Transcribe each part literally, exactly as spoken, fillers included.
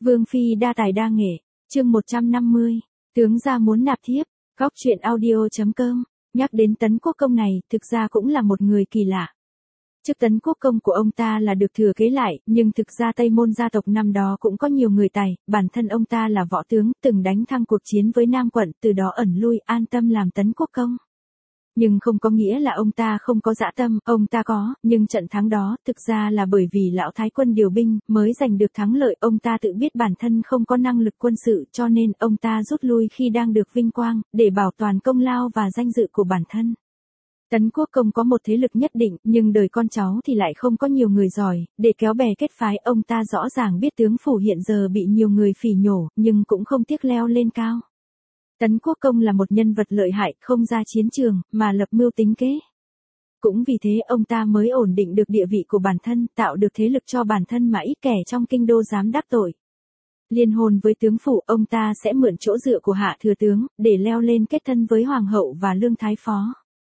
Vương phi đa tài đa nghệ, chương một trăm năm mươi, tướng gia muốn nạp thiếp, góc truyện audio.com, nhắc đến Tấn Quốc Công này, thực ra cũng là một người kỳ lạ. Chức Tấn Quốc Công của ông ta là được thừa kế lại, nhưng thực ra Tây Môn gia tộc năm đó cũng có nhiều người tài, bản thân ông ta là võ tướng, từng đánh thắng cuộc chiến với Nam quận, từ đó ẩn lui an tâm làm Tấn Quốc Công. Nhưng không có nghĩa là ông ta không có dã tâm, ông ta có, nhưng trận thắng đó, thực ra là bởi vì lão thái quân điều binh, mới giành được thắng lợi, ông ta tự biết bản thân không có năng lực quân sự, cho nên ông ta rút lui khi đang được vinh quang, để bảo toàn công lao và danh dự của bản thân. Tấn Quốc Công có một thế lực nhất định, nhưng đời con cháu thì lại không có nhiều người giỏi, để kéo bè kết phái, ông ta rõ ràng biết tướng phủ hiện giờ bị nhiều người phỉ nhổ, nhưng cũng không tiếc leo lên cao. Tấn Quốc Công là một nhân vật lợi hại, không ra chiến trường, mà lập mưu tính kế. Cũng vì thế ông ta mới ổn định được địa vị của bản thân, tạo được thế lực cho bản thân mà ít kẻ trong kinh đô dám đắc tội. Liên hôn với tướng phủ, ông ta sẽ mượn chỗ dựa của Hạ thừa tướng, để leo lên kết thân với Hoàng hậu và Lương Thái Phó.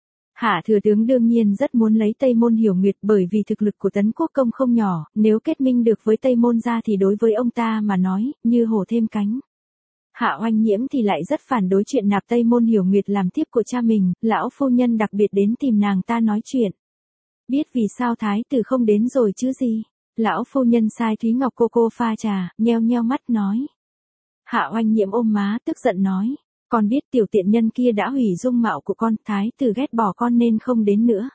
Hạ thừa tướng đương nhiên rất muốn lấy Tây Môn Hiểu Nguyệt, bởi vì thực lực của Tấn Quốc Công không nhỏ, nếu kết minh được với Tây Môn gia thì đối với ông ta mà nói, như hổ thêm cánh. Hạ Oanh Nhiễm thì lại rất phản đối chuyện nạp Tây Môn Hiểu Nguyệt làm thiếp của cha mình, lão phu nhân đặc biệt đến tìm nàng ta nói chuyện. Biết vì sao thái tử không đến rồi chứ gì? Lão phu nhân sai Thúy Ngọc cô cô pha trà, nheo nheo mắt nói. Hạ Oanh Nhiễm ôm má tức giận nói, con biết tiểu tiện nhân kia đã hủy dung mạo của con, thái tử ghét bỏ con nên không đến nữa.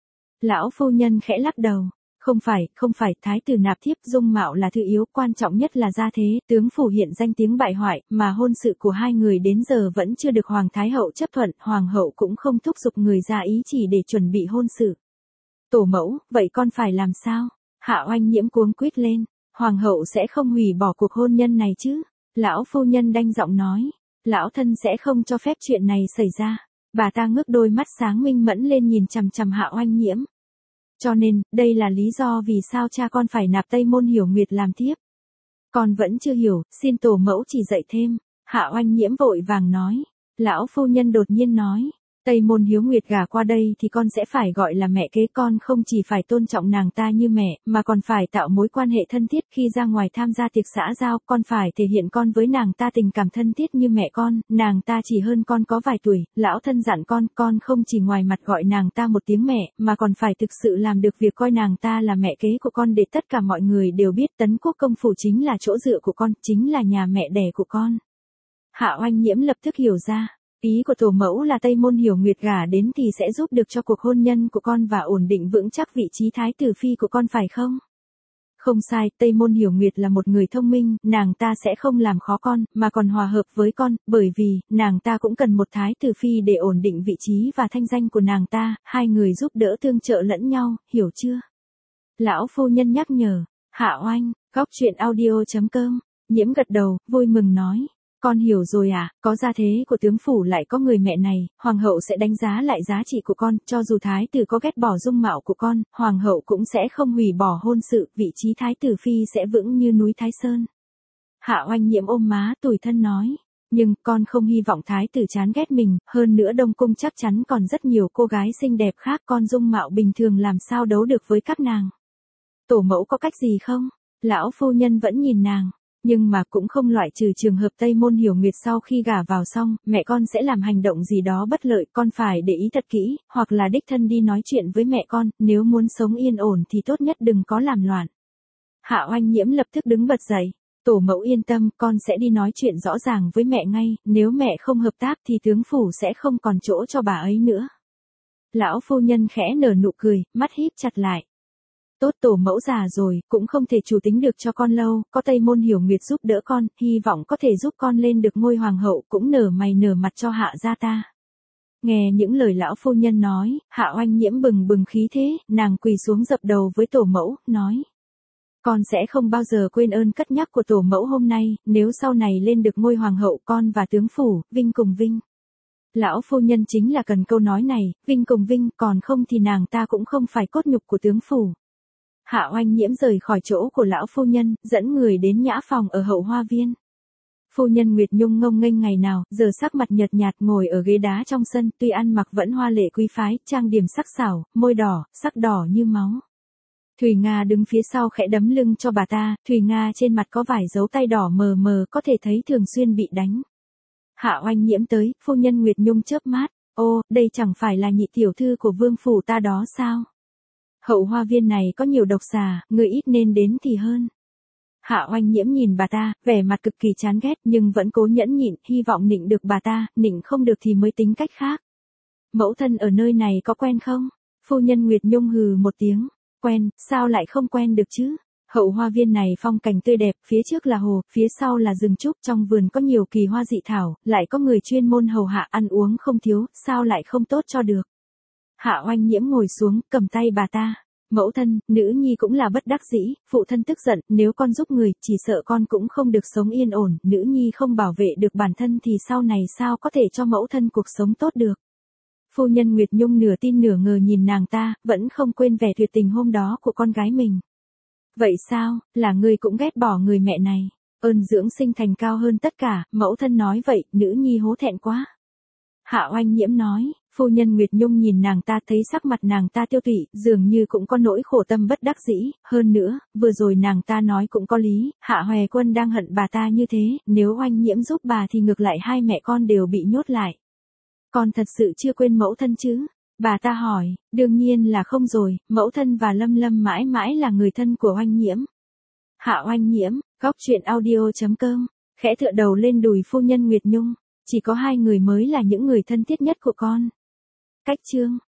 Lão phu nhân khẽ lắc đầu. Không phải, không phải, thái tử nạp thiếp, dung mạo là thứ yếu, quan trọng nhất là gia thế, tướng phủ hiện danh tiếng bại hoại, mà hôn sự của hai người đến giờ vẫn chưa được Hoàng Thái Hậu chấp thuận, Hoàng hậu cũng không thúc giục người ra ý chỉ để chuẩn bị hôn sự. Tổ mẫu, vậy con phải làm sao? Hạ Oanh Nhiễm cuống quýt lên, Hoàng hậu sẽ không hủy bỏ cuộc hôn nhân này chứ? Lão phu nhân đanh giọng nói, lão thân sẽ không cho phép chuyện này xảy ra. Bà ta ngước đôi mắt sáng minh mẫn lên nhìn chằm chằm Hạ Oanh Nhiễm. Cho nên, đây là lý do vì sao cha con phải nạp Tây Môn Hiểu Nguyệt làm thiếp. Con vẫn chưa hiểu, xin tổ mẫu chỉ dạy thêm. Hạ Oanh Nhiễm vội vàng nói. Lão phu nhân đột nhiên nói. Tây Môn Hiếu Nguyệt gả qua đây thì con sẽ phải gọi là mẹ kế, con không chỉ phải tôn trọng nàng ta như mẹ, mà còn phải tạo mối quan hệ thân thiết khi ra ngoài tham gia tiệc xã giao, con phải thể hiện con với nàng ta tình cảm thân thiết như mẹ con, nàng ta chỉ hơn con có vài tuổi, lão thân dặn con, con không chỉ ngoài mặt gọi nàng ta một tiếng mẹ, mà còn phải thực sự làm được việc coi nàng ta là mẹ kế của con để tất cả mọi người đều biết Tấn Quốc Công phủ chính là chỗ dựa của con, chính là nhà mẹ đẻ của con. Hạ Oanh Nhiễm lập tức hiểu ra. Ý của tổ mẫu là Tây Môn Hiểu Nguyệt gả đến thì sẽ giúp được cho cuộc hôn nhân của con và ổn định vững chắc vị trí thái tử phi của con phải không? Không sai, Tây Môn Hiểu Nguyệt là một người thông minh, nàng ta sẽ không làm khó con, mà còn hòa hợp với con, bởi vì, nàng ta cũng cần một thái tử phi để ổn định vị trí và thanh danh của nàng ta, hai người giúp đỡ tương trợ lẫn nhau, hiểu chưa? Lão phu nhân nhắc nhở, Hạ Oanh, góc truyện audio.com, Nhiễm gật đầu, vui mừng nói. Con hiểu rồi à, có gia thế của tướng phủ lại có người mẹ này, hoàng hậu sẽ đánh giá lại giá trị của con, cho dù thái tử có ghét bỏ dung mạo của con, hoàng hậu cũng sẽ không hủy bỏ hôn sự, vị trí thái tử phi sẽ vững như núi Thái Sơn. Hạ Oanh Nhiễm ôm má tủi thân nói, nhưng con không hy vọng thái tử chán ghét mình, hơn nữa Đông Cung chắc chắn còn rất nhiều cô gái xinh đẹp khác, con dung mạo bình thường làm sao đấu được với các nàng. Tổ mẫu có cách gì không? Lão phu nhân vẫn nhìn nàng. Nhưng mà cũng không loại trừ trường hợp Tây Môn Hiểu Nguyệt sau khi gả vào xong, mẹ con sẽ làm hành động gì đó bất lợi, con phải để ý thật kỹ, hoặc là đích thân đi nói chuyện với mẹ con, nếu muốn sống yên ổn thì tốt nhất đừng có làm loạn. Hạ Oanh Nhiễm lập tức đứng bật dậy, tổ mẫu yên tâm, con sẽ đi nói chuyện rõ ràng với mẹ ngay, nếu mẹ không hợp tác thì tướng phủ sẽ không còn chỗ cho bà ấy nữa. Lão phu nhân khẽ nở nụ cười, mắt híp chặt lại. Tốt, tổ mẫu già rồi, cũng không thể chủ tính được cho con lâu, có Tây Môn Hiểu Nguyệt giúp đỡ con, hy vọng có thể giúp con lên được ngôi hoàng hậu, cũng nở mày nở mặt cho Hạ gia ta. Nghe những lời lão phu nhân nói, Hạ Oanh Nhiễm bừng bừng khí thế, nàng quỳ xuống dập đầu với tổ mẫu, nói. Con sẽ không bao giờ quên ơn cất nhắc của tổ mẫu hôm nay, nếu sau này lên được ngôi hoàng hậu con và tướng phủ, vinh cùng vinh. Lão phu nhân chính là cần câu nói này, vinh cùng vinh, còn không thì nàng ta cũng không phải cốt nhục của tướng phủ. Hạ Oanh Nhiễm rời khỏi chỗ của lão phu nhân, dẫn người đến nhã phòng ở hậu hoa viên. Phu nhân Nguyệt Nhung ngông nghênh ngày nào, giờ sắc mặt nhợt nhạt ngồi ở ghế đá trong sân, tuy ăn mặc vẫn hoa lệ quý phái, trang điểm sắc sảo, môi đỏ, sắc đỏ như máu. Thùy Nga đứng phía sau khẽ đấm lưng cho bà ta, Thùy Nga trên mặt có vài dấu tay đỏ mờ mờ có thể thấy thường xuyên bị đánh. Hạ Oanh Nhiễm tới, phu nhân Nguyệt Nhung chớp mắt, ô, đây chẳng phải là nhị tiểu thư của vương phủ ta đó sao? Hậu hoa viên này có nhiều độc xà, người ít nên đến thì hơn. Hạ Oanh Nhiễm nhìn bà ta, vẻ mặt cực kỳ chán ghét nhưng vẫn cố nhẫn nhịn, hy vọng nịnh được bà ta, nịnh không được thì mới tính cách khác. Mẫu thân ở nơi này có quen không? Phu nhân Nguyệt Nhung hừ một tiếng, quen, sao lại không quen được chứ? Hậu hoa viên này phong cảnh tươi đẹp, phía trước là hồ, phía sau là rừng trúc, trong vườn có nhiều kỳ hoa dị thảo, lại có người chuyên môn hầu hạ ăn uống không thiếu, sao lại không tốt cho được? Hạ Oanh Nhiễm ngồi xuống, cầm tay bà ta. Mẫu thân, nữ nhi cũng là bất đắc dĩ, phụ thân tức giận, nếu con giúp người, chỉ sợ con cũng không được sống yên ổn, nữ nhi không bảo vệ được bản thân thì sau này sao có thể cho mẫu thân cuộc sống tốt được. Phu nhân Nguyệt Nhung nửa tin nửa ngờ nhìn nàng ta, vẫn không quên vẻ tuyệt tình hôm đó của con gái mình. Vậy sao, là người cũng ghét bỏ người mẹ này, ơn dưỡng sinh thành cao hơn tất cả, mẫu thân nói vậy, nữ nhi hổ thẹn quá. Hạ Oanh Nhiễm nói, phu nhân Nguyệt Nhung nhìn nàng ta thấy sắc mặt nàng ta tiêu tụy, dường như cũng có nỗi khổ tâm bất đắc dĩ, hơn nữa, vừa rồi nàng ta nói cũng có lý, Hạ Hòe Quân đang hận bà ta như thế, nếu Oanh Nhiễm giúp bà thì ngược lại hai mẹ con đều bị nhốt lại. Con thật sự chưa quên mẫu thân chứ? Bà ta hỏi, đương nhiên là không rồi, mẫu thân và Lâm Lâm mãi mãi là người thân của Oanh Nhiễm. Hạ Oanh Nhiễm, góc truyện audio chấm com, khẽ tựa đầu lên đùi phu nhân Nguyệt Nhung, chỉ có hai người mới là những người thân thiết nhất của con. Cách chương